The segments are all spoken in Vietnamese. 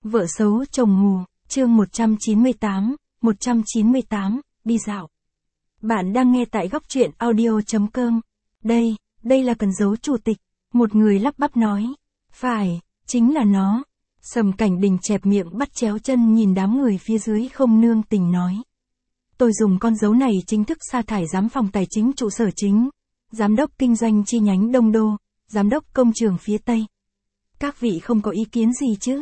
Vợ xấu chồng mù, chương 198, đi dạo. Bạn đang nghe tại góc truyện audio.com. Đây là Cần Giấu Chủ tịch. Một người lắp bắp nói. Phải, chính là nó. Sầm Cảnh Đình chẹp miệng bắt chéo chân nhìn đám người phía dưới không nương tình nói. Tôi dùng con dấu này chính thức sa thải giám phòng tài chính trụ sở chính, giám đốc kinh doanh chi nhánh Đông Đô, giám đốc công trường phía Tây. Các vị không có ý kiến gì chứ?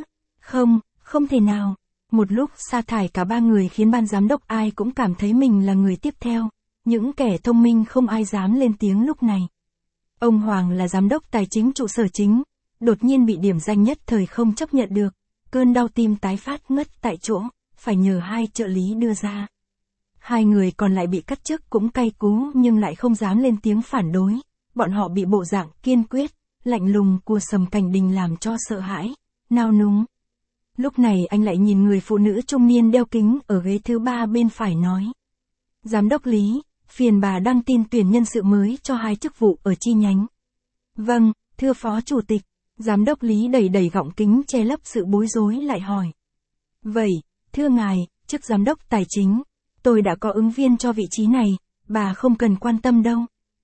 Không thể nào. Một lúc sa thải cả ba người khiến ban giám đốc ai cũng cảm thấy mình là người tiếp theo. Những kẻ thông minh không ai dám lên tiếng lúc này. Ông Hoàng là giám đốc tài chính trụ sở chính, đột nhiên bị điểm danh nhất thời không chấp nhận được. Cơn đau tim tái phát ngất tại chỗ, phải nhờ hai trợ lý đưa ra. Hai người còn lại bị cắt chức cũng cay cú nhưng lại không dám lên tiếng phản đối. Bọn họ bị bộ dạng kiên quyết, lạnh lùng của Sầm Cảnh Đình làm cho sợ hãi, nao núng. Lúc này anh lại nhìn người phụ nữ trung niên đeo kính ở ghế thứ ba bên phải nói. Giám đốc Lý, phiền bà đăng tin tuyển nhân sự mới cho 2 chức vụ ở chi nhánh. Vâng, thưa Phó Chủ tịch. Giám đốc Lý đẩy gọng kính che lấp sự bối rối lại hỏi. Vậy, thưa ngài, chức giám đốc tài chính, tôi đã có ứng viên cho vị trí này, bà không cần quan tâm đâu.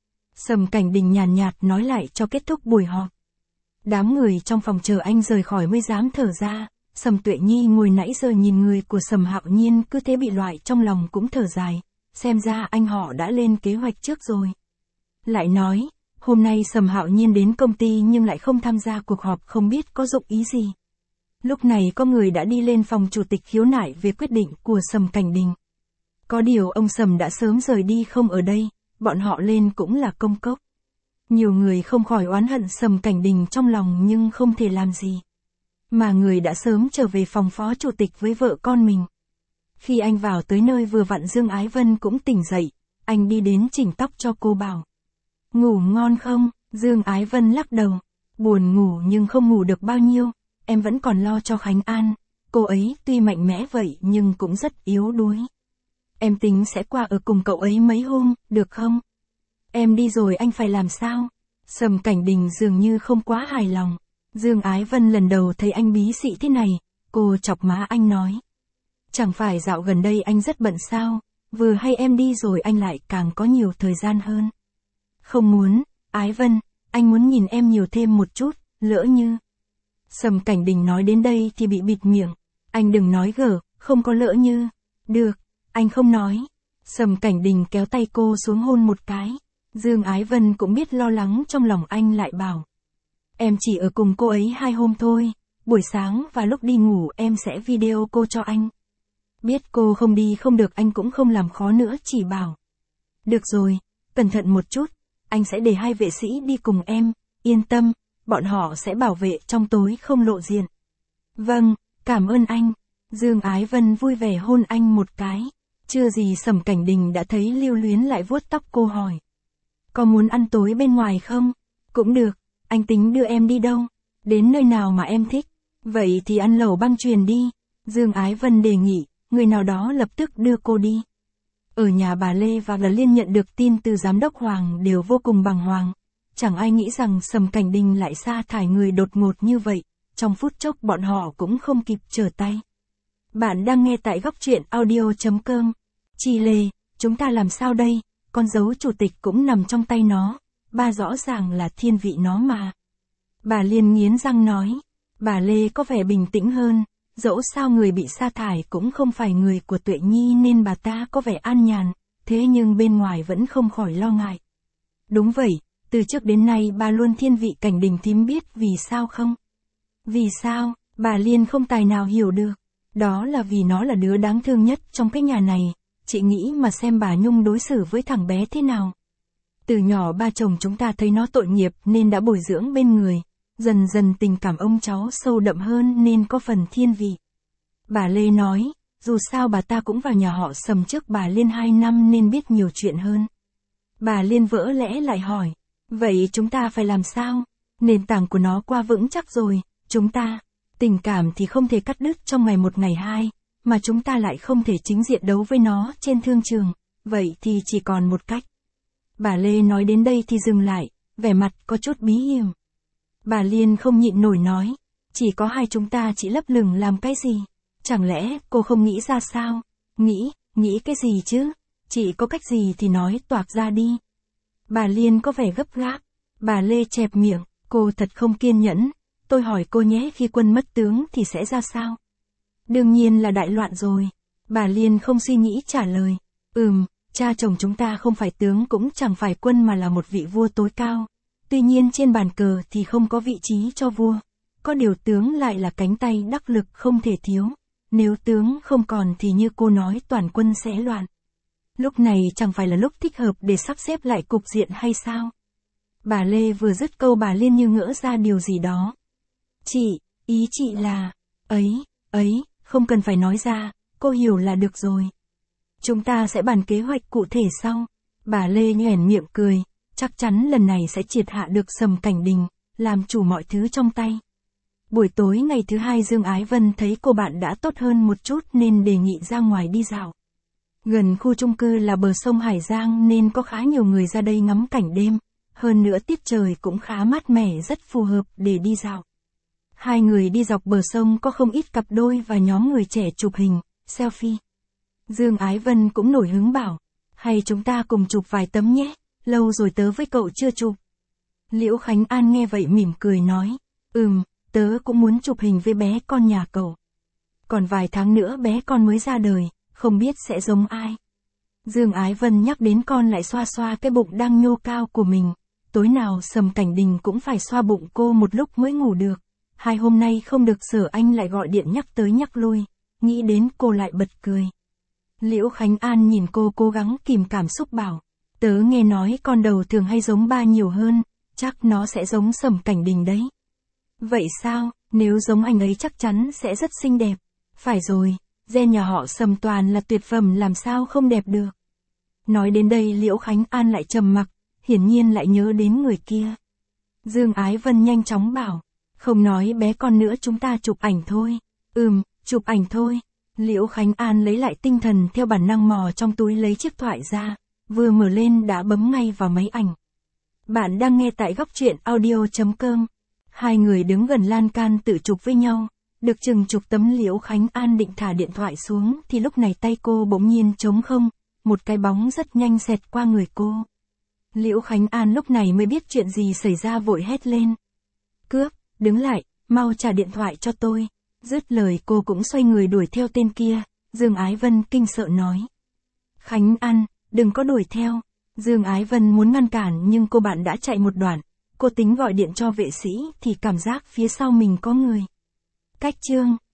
Sầm Cảnh Đình nhàn nhạt nói lại cho kết thúc buổi họp. Đám người trong phòng chờ anh rời khỏi mới dám thở ra. Sầm Tuệ Nhi ngồi nãy giờ nhìn người của Sầm Hạo Nhiên cứ thế bị loại trong lòng cũng thở dài. Xem ra anh họ đã lên kế hoạch trước rồi. Lại nói, hôm nay Sầm Hạo Nhiên đến công ty nhưng lại không tham gia cuộc họp không biết có dụng ý gì. Lúc này có người đã đi lên phòng chủ tịch khiếu nại về quyết định của Sầm Cảnh Đình. Có điều ông Sầm đã sớm rời đi không ở đây, bọn họ lên cũng là công cốc. Nhiều người không khỏi oán hận Sầm Cảnh Đình trong lòng nhưng không thể làm gì. Mà người đã sớm trở về phòng phó chủ tịch với vợ con mình. Khi anh vào tới nơi vừa vặn Dương Ái Vân cũng tỉnh dậy, anh đi đến chỉnh tóc cho cô bảo. Ngủ ngon không? Dương Ái Vân lắc đầu. Buồn ngủ nhưng không ngủ được bao nhiêu, em vẫn còn lo cho Khánh An. Cô ấy tuy mạnh mẽ vậy nhưng cũng rất yếu đuối. Em tính sẽ qua ở cùng cậu ấy mấy hôm, được không? Em đi rồi anh phải làm sao? Sầm Cảnh Đình dường như không quá hài lòng. Dương Ái Vân lần đầu thấy anh bí xị thế này, cô chọc má anh nói. Chẳng phải dạo gần đây anh rất bận sao, vừa hay em đi rồi anh lại càng có nhiều thời gian hơn. Không muốn, Ái Vân, anh muốn nhìn em nhiều thêm một chút, lỡ như. Sầm Cảnh Đình nói đến đây thì bị bịt miệng, anh đừng nói gở, không có lỡ như. Được, anh không nói. Sầm Cảnh Đình kéo tay cô xuống hôn một cái. Dương Ái Vân cũng biết lo lắng trong lòng anh lại bảo. Em chỉ ở cùng cô ấy 2 hôm thôi, buổi sáng và lúc đi ngủ em sẽ video cô cho anh. Biết cô không đi không được anh cũng không làm khó nữa chỉ bảo. Được rồi, cẩn thận một chút, anh sẽ để 2 vệ sĩ đi cùng em, yên tâm, bọn họ sẽ bảo vệ trong tối không lộ diện. Vâng, cảm ơn anh. Dương Ái Vân vui vẻ hôn anh một cái. Chưa gì Sầm Cảnh Đình đã thấy lưu luyến lại vuốt tóc cô hỏi. Có muốn ăn tối bên ngoài không? Cũng được. Anh tính đưa em đi đâu? Đến nơi nào mà em thích? Vậy thì ăn lẩu băng chuyền đi. Dương Ái Vân đề nghị, người nào đó lập tức đưa cô đi. Ở nhà bà Lê và Là Liên nhận được tin từ giám đốc Hoàng đều vô cùng bàng hoàng. Chẳng ai nghĩ rằng Sầm Cảnh Đình lại sa thải người đột ngột như vậy. Trong phút chốc bọn họ cũng không kịp trở tay. Bạn đang nghe tại góc truyện audio.com. Chị Lê, chúng ta làm sao đây? Con dấu chủ tịch cũng nằm trong tay nó. Ba rõ ràng là thiên vị nó mà. Bà Liên nghiến răng nói. Bà Lê có vẻ bình tĩnh hơn. Dẫu sao người bị sa thải cũng không phải người của Tuệ Nhi nên bà ta có vẻ an nhàn. Thế nhưng bên ngoài vẫn không khỏi lo ngại. Đúng vậy, từ trước đến nay bà luôn thiên vị Cảnh Đình thím biết vì sao không? Vì sao? Bà Liên không tài nào hiểu được. Đó là vì nó là đứa đáng thương nhất trong cái nhà này. Chị nghĩ mà xem bà Nhung đối xử với thằng bé thế nào. Từ nhỏ ba chồng chúng ta thấy nó tội nghiệp nên đã bồi dưỡng bên người. Dần dần tình cảm ông cháu sâu đậm hơn nên có phần thiên vị. Bà Lê nói, dù sao bà ta cũng vào nhà họ Sầm trước bà Liên 2 năm nên biết nhiều chuyện hơn. Bà Liên vỡ lẽ lại hỏi, vậy chúng ta phải làm sao? Nền tảng của nó qua vững chắc rồi, chúng ta, tình cảm thì không thể cắt đứt trong ngày 1 ngày 2, mà chúng ta lại không thể chính diện đấu với nó trên thương trường, vậy thì chỉ còn một cách. Bà Lê nói đến đây thì dừng lại, vẻ mặt có chút bí hiểm. Bà Liên không nhịn nổi nói, Chỉ có hai chúng ta, chị lấp lửng làm cái gì? Chẳng lẽ cô không nghĩ ra sao? Nghĩ cái gì chứ? Chị có cách gì thì nói toạc ra đi. Bà Liên có vẻ gấp gáp. Bà Lê chẹp miệng, cô thật không kiên nhẫn. Tôi hỏi cô nhé, khi quân mất tướng thì sẽ ra sao? Đương nhiên là đại loạn rồi. Bà Liên không suy nghĩ trả lời. Cha chồng chúng ta không phải tướng cũng chẳng phải quân mà là một vị vua tối cao. Tuy nhiên trên bàn cờ thì không có vị trí cho vua. Có điều tướng lại là cánh tay đắc lực không thể thiếu. Nếu tướng không còn thì như cô nói toàn quân sẽ loạn. Lúc này chẳng phải là lúc thích hợp để sắp xếp lại cục diện hay sao? Bà Lê vừa dứt câu bà Liên như ngỡ ra điều gì đó. Ý chị là, không cần phải nói ra, cô hiểu là được rồi. Chúng ta sẽ bàn kế hoạch cụ thể sau. Bà Lê nhoẻn miệng cười, chắc chắn lần này sẽ triệt hạ được Sầm Cảnh Đình, làm chủ mọi thứ trong tay. Buổi tối ngày thứ hai Dương Ái Vân thấy cô bạn đã tốt hơn một chút nên đề nghị ra ngoài đi dạo. Gần khu chung cư là bờ sông Hải Giang nên có khá nhiều người ra đây ngắm cảnh đêm, hơn nữa tiết trời cũng khá mát mẻ, rất phù hợp để đi dạo. Hai người đi dọc bờ sông có không ít cặp đôi và nhóm người trẻ chụp hình, selfie. Dương Ái Vân cũng nổi hứng bảo, hay chúng ta cùng chụp vài tấm nhé, lâu rồi tớ với cậu chưa chụp. Liễu Khánh An nghe vậy mỉm cười nói, tớ cũng muốn chụp hình với bé con nhà cậu. Còn vài tháng nữa bé con mới ra đời, không biết sẽ giống ai. Dương Ái Vân nhắc đến con lại xoa xoa cái bụng đang nhô cao của mình. Tối nào Sầm Cảnh Đình cũng phải xoa bụng cô một lúc mới ngủ được. 2 hôm nay không được Sở Anh lại gọi điện nhắc tới nhắc lui. Nghĩ đến cô lại bật cười. Liễu Khánh An nhìn cô cố gắng kìm cảm xúc bảo. Tớ nghe nói con đầu thường hay giống ba nhiều hơn. Chắc nó sẽ giống Sầm Cảnh Đình đấy. Vậy sao, nếu giống anh ấy chắc chắn sẽ rất xinh đẹp. Phải rồi, gen nhà họ Sầm toàn là tuyệt phẩm, làm sao không đẹp được. Nói đến đây Liễu Khánh An lại trầm mặc, hiển nhiên lại nhớ đến người kia. Dương Ái Vân nhanh chóng bảo, không nói bé con nữa, chúng ta chụp ảnh thôi. Chụp ảnh thôi. Liễu Khánh An lấy lại tinh thần, theo bản năng mò trong túi lấy chiếc thoại ra, vừa mở lên đã bấm ngay vào máy ảnh. Bạn đang nghe tại góc truyện audio.com. Hai người đứng gần lan can tự chụp với nhau. Được chừng chục tấm Liễu Khánh An định thả điện thoại xuống thì lúc này tay cô bỗng nhiên trống không, một cái bóng rất nhanh xẹt qua người cô. Liễu Khánh An lúc này mới biết chuyện gì xảy ra, vội hét lên. Cướp, đứng lại, mau trả điện thoại cho tôi. Dứt lời cô cũng xoay người đuổi theo tên kia. Dương Ái Vân kinh sợ nói. Khánh An, đừng có đuổi theo. Dương Ái Vân muốn ngăn cản nhưng cô bạn đã chạy một đoạn. Cô tính gọi điện cho vệ sĩ thì cảm giác phía sau mình có người. Cách chương